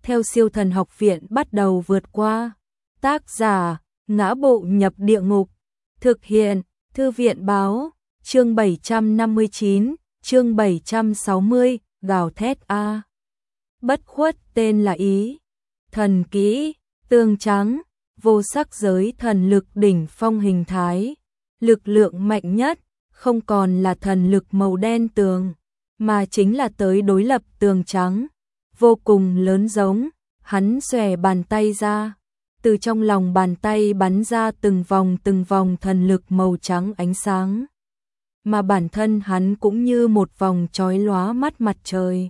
theo Siêu Thần Học Viện bắt đầu vượt qua. Tác giả: Ngã Bộ Nhập Địa Ngục. Thực hiện: Thư viện báo. Chương 759, chương 760, gào thét a. Bất khuất tên là ý. Thần kỹ, tương trắng, vô sắc giới thần lực đỉnh phong hình thái. Lực lượng mạnh nhất, không còn là thần lực màu đen tường, mà chính là tới đối lập tường trắng. Vô cùng lớn giống, hắn xòe bàn tay ra. Từ trong lòng bàn tay bắn ra từng vòng thần lực màu trắng ánh sáng. Mà bản thân hắn cũng như một vòng chói lóa mắt mặt trời.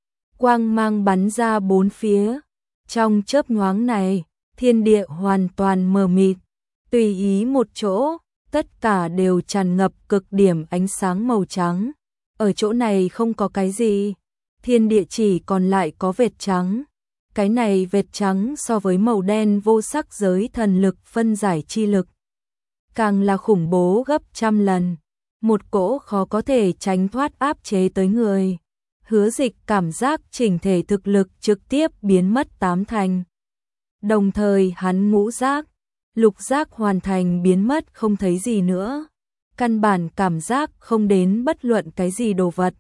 Quang mang bắn ra bốn phía. Trong chớp nhoáng này, thiên địa hoàn toàn mờ mịt. Tùy ý một chỗ, tất cả đều tràn ngập cực điểm ánh sáng màu trắng. Ở chỗ này không có cái gì. Thiên địa chỉ còn lại có vệt trắng. Cái này vệt trắng so với màu đen vô sắc giới thần lực phân giải chi lực, càng là khủng bố gấp trăm lần. Một cỗ khó có thể tránh thoát áp chế tới người. Hứa Dịch cảm giác chỉnh thể thực lực trực tiếp biến mất tám thành. Đồng thời hắn ngũ giác, lục giác hoàn thành biến mất không thấy gì nữa. Căn bản cảm giác không đến bất luận cái gì đồ vật.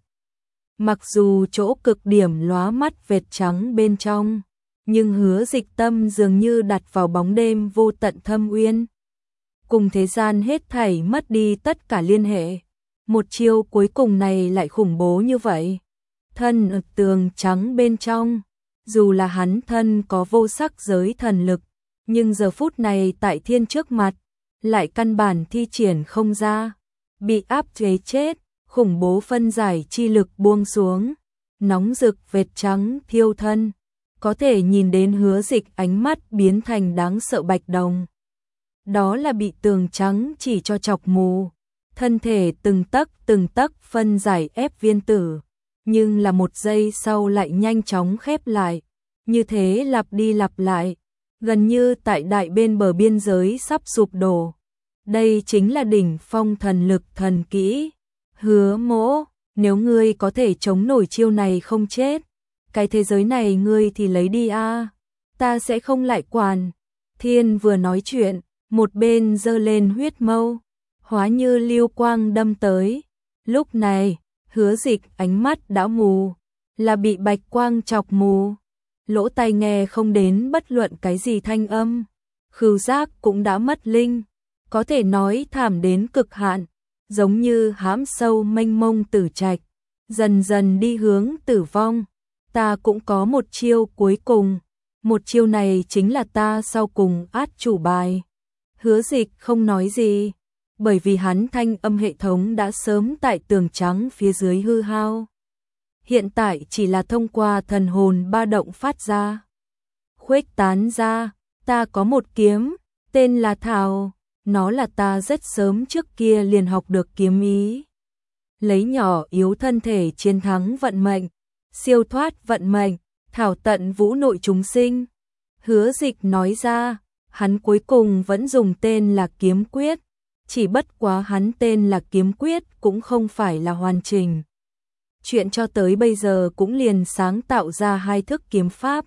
Mặc dù chỗ cực điểm lóa mắt vệt trắng bên trong, nhưng Hứa Dịch tâm dường như đặt vào bóng đêm vô tận thâm uyên. Cùng thế gian hết thảy mất đi tất cả liên hệ. Một chiêu cuối cùng này lại khủng bố như vậy. Thân ở tường trắng bên trong, dù là hắn thân có vô sắc giới thần lực, nhưng giờ phút này tại thiên trước mặt, lại căn bản thi triển không ra. Bị áp chế chết, khủng bố phân giải chi lực buông xuống. Nóng rực vệt trắng thiêu thân. Có thể nhìn đến Hứa Dịch ánh mắt biến thành đáng sợ bạch đồng. Đó là bị tường trắng chỉ cho chọc mù. Thân thể từng tấc phân giải ép viên tử. Nhưng là một giây sau lại nhanh chóng khép lại. Như thế lặp đi lặp lại. Gần như tại đại bên bờ biên giới sắp sụp đổ. Đây chính là đỉnh phong thần lực thần kỹ. Hứa Mỗ, nếu ngươi có thể chống nổi chiêu này không chết, cái thế giới này ngươi thì lấy đi a, ta sẽ không lại quản. Thiên vừa nói chuyện, một bên giơ lên huyết mâu, hóa như lưu quang đâm tới. Lúc này, Hứa Dịch ánh mắt đã mù, là bị bạch quang chọc mù. Lỗ tai nghe không đến bất luận cái gì thanh âm, khứu giác cũng đã mất linh, có thể nói thảm đến cực hạn, giống như hãm sâu mênh mông tử trạch, dần dần đi hướng tử vong. Ta cũng có một chiêu cuối cùng, một chiêu này chính là ta sau cùng át chủ bài. Hứa Dịch không nói gì, bởi vì hắn thanh âm hệ thống đã sớm tại tường trắng phía dưới hư hao. Hiện tại chỉ là thông qua thần hồn ba động phát ra. Khuếch tán ra, ta có một kiếm, tên là Thảo, nó là ta rất sớm trước kia liền học được kiếm ý. Lấy nhỏ yếu thân thể chiến thắng vận mệnh, siêu thoát vận mệnh, thảo tận vũ nội chúng sinh. Hứa Dịch nói ra, hắn cuối cùng vẫn dùng tên là kiếm quyết, chỉ bất quá hắn tên là kiếm quyết cũng không phải là hoàn chỉnh. Chuyện cho tới bây giờ cũng liền sáng tạo ra hai thức kiếm pháp.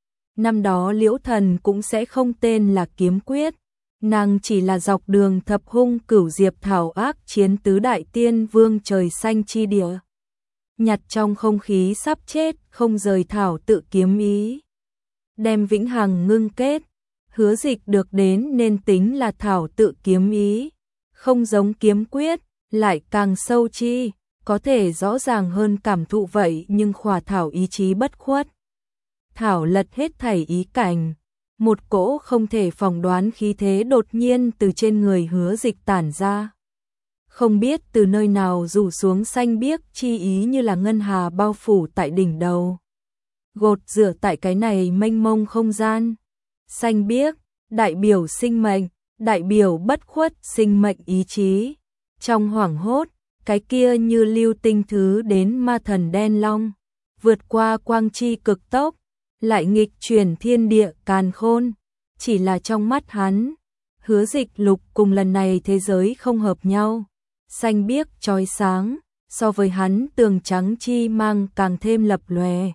Năm đó Liễu Thần cũng sẽ không tên là kiếm quyết, nàng chỉ là dọc đường thập hung cửu diệp thảo ác chiến tứ đại tiên vương trời xanh chi địa. Nhặt trong không khí sắp chết không rời thảo tự kiếm ý, đem vĩnh hằng ngưng kết. Hứa Dịch được đến nên tính là thảo tự kiếm ý, không giống kiếm quyết, lại càng sâu chi, có thể rõ ràng hơn cảm thụ vậy, nhưng khỏa thảo ý chí bất khuất. Thảo lật hết thảy ý cảnh, một cỗ không thể phỏng đoán khí thế đột nhiên từ trên người Hứa Dịch tản ra. Không biết từ nơi nào rủ xuống xanh biếc chi ý như là ngân hà bao phủ tại đỉnh đầu. Gột rửa tại cái này mênh mông không gian. Xanh biếc, đại biểu sinh mệnh, đại biểu bất khuất sinh mệnh ý chí. Trong hoảng hốt, cái kia như lưu tinh thứ đến ma thần đen long, vượt qua quang chi cực tốc, lại nghịch chuyển thiên địa càn khôn. Chỉ là trong mắt hắn, Hứa Dịch lục cùng lần này thế giới không hợp nhau. Xanh biếc chói sáng, so với hắn tường trắng chi mang càng thêm lập lòe.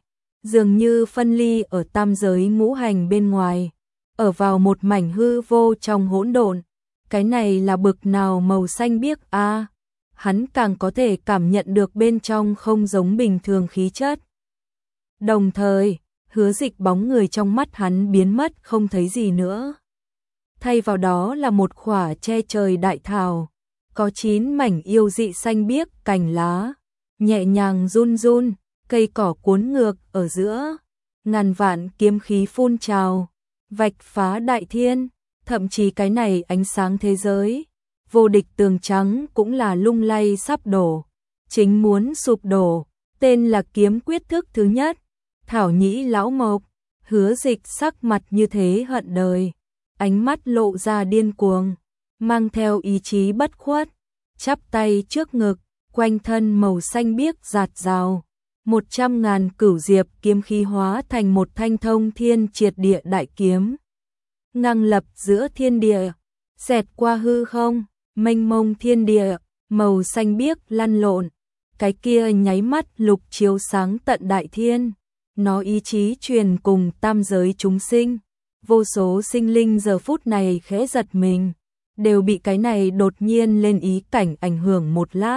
dường như phân ly ở tam giới ngũ hành bên ngoài, ở vào một mảnh hư vô trong hỗn độn. Cái này là bực nào màu xanh biếc a, hắn càng có thể cảm nhận được bên trong không giống bình thường khí chất. Đồng thời, Hứa Dịch bóng người trong mắt hắn biến mất không thấy gì nữa. Thay vào đó là một khỏa che trời đại thảo, có 9 mảnh yêu dị xanh biếc cành lá, nhẹ nhàng run run, cây cỏ cuốn ngược ở giữa, ngàn vạn kiếm khí phun trào, vạch phá đại thiên, thậm chí cái này ánh sáng thế giới, vô địch tường trắng cũng là lung lay sắp đổ, chính muốn sụp đổ, tên là kiếm quyết thức thứ nhất, Thảo Nhĩ lão mộc. Hứa Dịch sắc mặt như thế hận đời, ánh mắt lộ ra điên cuồng, mang theo ý chí bất khuất, chắp tay trước ngực, quanh thân màu xanh biếc rạt rào, 100.000 cửu diệp kiếm khí hóa thành một thanh thông thiên triệt địa đại kiếm, ngang lập giữa thiên địa, xẹt qua hư không, mênh mông thiên địa, màu xanh biếc lăn lộn, cái kia nháy mắt lục chiếu sáng tận đại thiên, nó ý chí truyền cùng tam giới chúng sinh, vô số sinh linh giờ phút này khẽ giật mình, đều bị cái này đột nhiên lên ý cảnh ảnh hưởng một lát.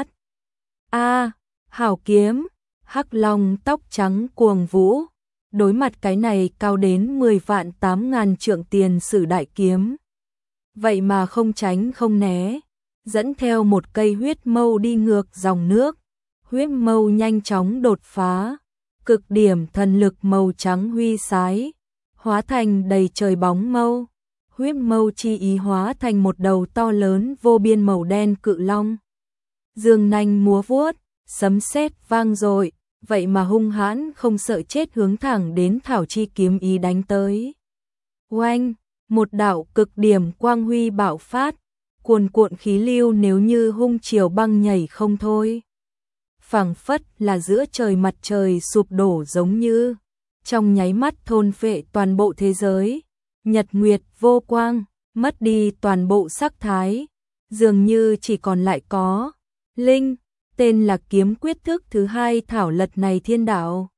A, hảo kiếm, hắc long tóc trắng cuồng vũ, đối mặt cái này cao đến 10 vạn 8.000 trượng tiền sử đại kiếm. Vậy mà không tránh không né, dẫn theo một cây huyết mâu đi ngược dòng nước, huyết mâu nhanh chóng đột phá, cực điểm thần lực màu trắng huy sái, hóa thành đầy trời bóng mâu, huyết mâu chi ý hóa thành một đầu to lớn vô biên màu đen cự long. Dương nanh múa vuốt, sấm sét vang dội, vậy mà hung hãn không sợ chết hướng thẳng đến Thảo Chi kiếm ý đánh tới. Oanh, một đạo cực điểm quang huy bạo phát, cuồn cuộn khí lưu nếu như hung chiều băng nhảy không thôi. Phảng phất là giữa trời mặt trời sụp đổ giống như, trong nháy mắt thôn phệ toàn bộ thế giới, nhật nguyệt vô quang, mất đi toàn bộ sắc thái, dường như chỉ còn lại có linh, tên là kiếm quyết thức thứ hai thảo lật này thiên đạo.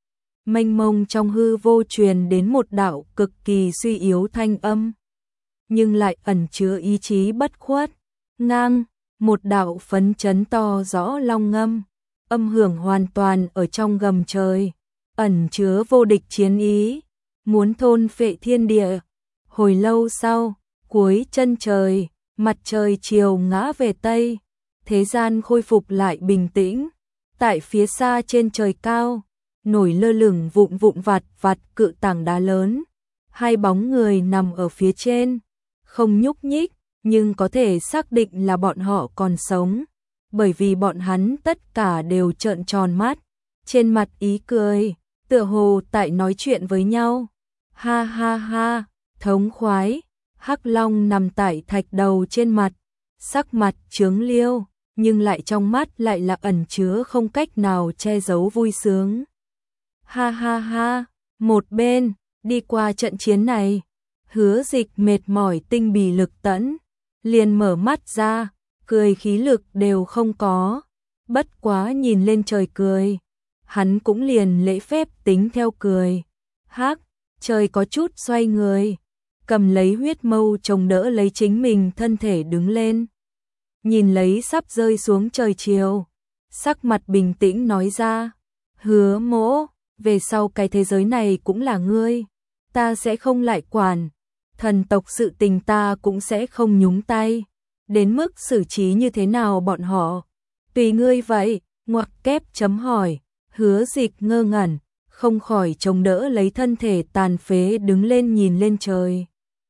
Mênh mông trong hư vô truyền đến một đạo cực kỳ suy yếu thanh âm, nhưng lại ẩn chứa ý chí bất khuất, ngang, một đạo phấn chấn to rõ long ngâm, âm hưởng hoàn toàn ở trong gầm trời, ẩn chứa vô địch chiến ý, muốn thôn phệ thiên địa. Hồi lâu sau, cuối chân trời, mặt trời chiều ngã về tây, thế gian khôi phục lại bình tĩnh, tại phía xa trên trời cao, nổi lơ lửng vụn vụn vặt vặt cự tảng đá lớn, hai bóng người nằm ở phía trên, không nhúc nhích, nhưng có thể xác định là bọn họ còn sống, bởi vì bọn hắn tất cả đều trợn tròn mắt, trên mặt ý cười, tựa hồ tại nói chuyện với nhau. Ha ha ha, thống khoái, hắc long nằm tại thạch đầu trên mặt, sắc mặt chướng liêu, nhưng lại trong mắt lại là ẩn chứa không cách nào che giấu vui sướng. Ha ha ha, một bên, đi qua trận chiến này, Hứa Dịch mệt mỏi tinh bì lực tẫn, liền mở mắt ra, cười khí lực đều không có, bất quá nhìn lên trời cười, hắn cũng liền lễ phép tính theo cười. Hắc, trời có chút xoay người, cầm lấy huyết mâu chống đỡ lấy chính mình thân thể đứng lên. Nhìn lấy sắp rơi xuống trời chiều, sắc mặt bình tĩnh nói ra, Hứa Mỗ, về sau cái thế giới này cũng là ngươi, ta sẽ không lại quản, thần tộc sự tình ta cũng sẽ không nhúng tay, đến mức xử trí như thế nào bọn họ, tùy ngươi vậy. Ngoặc kép chấm hỏi, Hứa Dịch ngơ ngẩn, không khỏi chống đỡ lấy thân thể tàn phế đứng lên nhìn lên trời.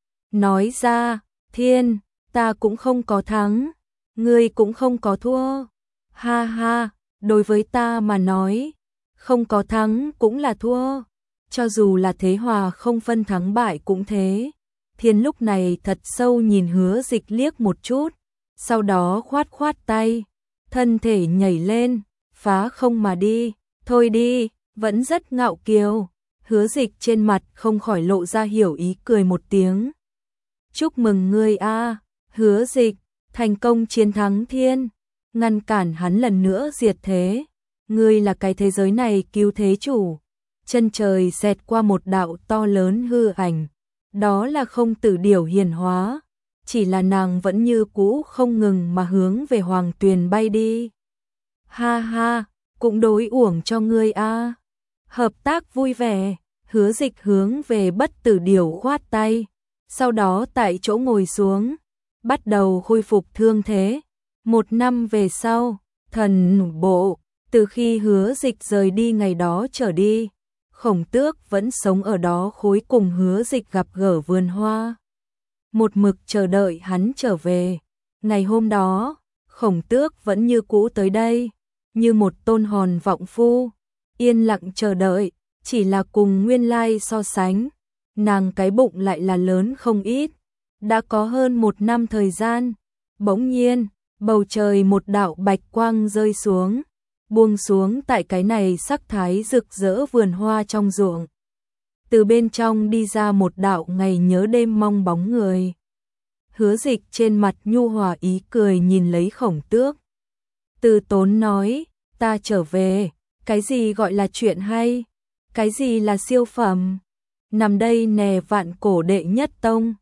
Nói ra, thiên, ta cũng không có thắng, ngươi cũng không có thua. Ha ha, đối với ta mà nói, không có thắng cũng là thua, cho dù là thế hòa không phân thắng bại cũng thế. Thiên lúc này thật sâu nhìn Hứa Dịch liếc một chút, sau đó khoát khoát tay, thân thể nhảy lên, phá không mà đi, thôi đi, vẫn rất ngạo kiều. Hứa Dịch trên mặt không khỏi lộ ra hiểu ý cười một tiếng. Chúc mừng ngươi a, Hứa Dịch, thành công chiến thắng thiên, ngăn cản hắn lần nữa diệt thế. Ngươi là cái thế giới này cứu thế chủ. chân trời xẹt qua một đạo to lớn hư ảnh, đó là Không Tử Điểu hiển hóa, chỉ là nàng vẫn như cũ không ngừng mà hướng về Hoàng Tuyền bay đi. Ha ha, cũng đối uổng cho ngươi a. Hợp tác vui vẻ, Hứa Dịch hướng về Bất Tử Điểu khoát tay, sau đó tại chỗ ngồi xuống, bắt đầu khôi phục thương thế. 1 năm về sau, thần bộ, từ khi Hứa Dịch rời đi ngày đó trở đi, Khổng Tước vẫn sống ở đó khối cùng Hứa Dịch gặp gỡ vườn hoa. Một mực chờ đợi hắn trở về. Ngày hôm đó, Khổng Tước vẫn như cũ tới đây, như một tôn hòn vọng phu, yên lặng chờ đợi, chỉ là cùng nguyên lai so sánh, nàng cái bụng lại là lớn không ít. Đã có hơn 1 năm thời gian, bỗng nhiên, bầu trời một đạo bạch quang rơi xuống, buông xuống tại cái này sắc thái rực rỡ vườn hoa trong ruộng. Từ bên trong đi ra một đạo ngày nhớ đêm mong bóng người. Hứa Dịch trên mặt nhu hòa ý cười nhìn lấy Khổng Tước. Từ tốn nói, ta trở về, cái gì gọi là chuyện hay, cái gì là siêu phẩm, nằm đây nè Vạn Cổ đệ nhất tông,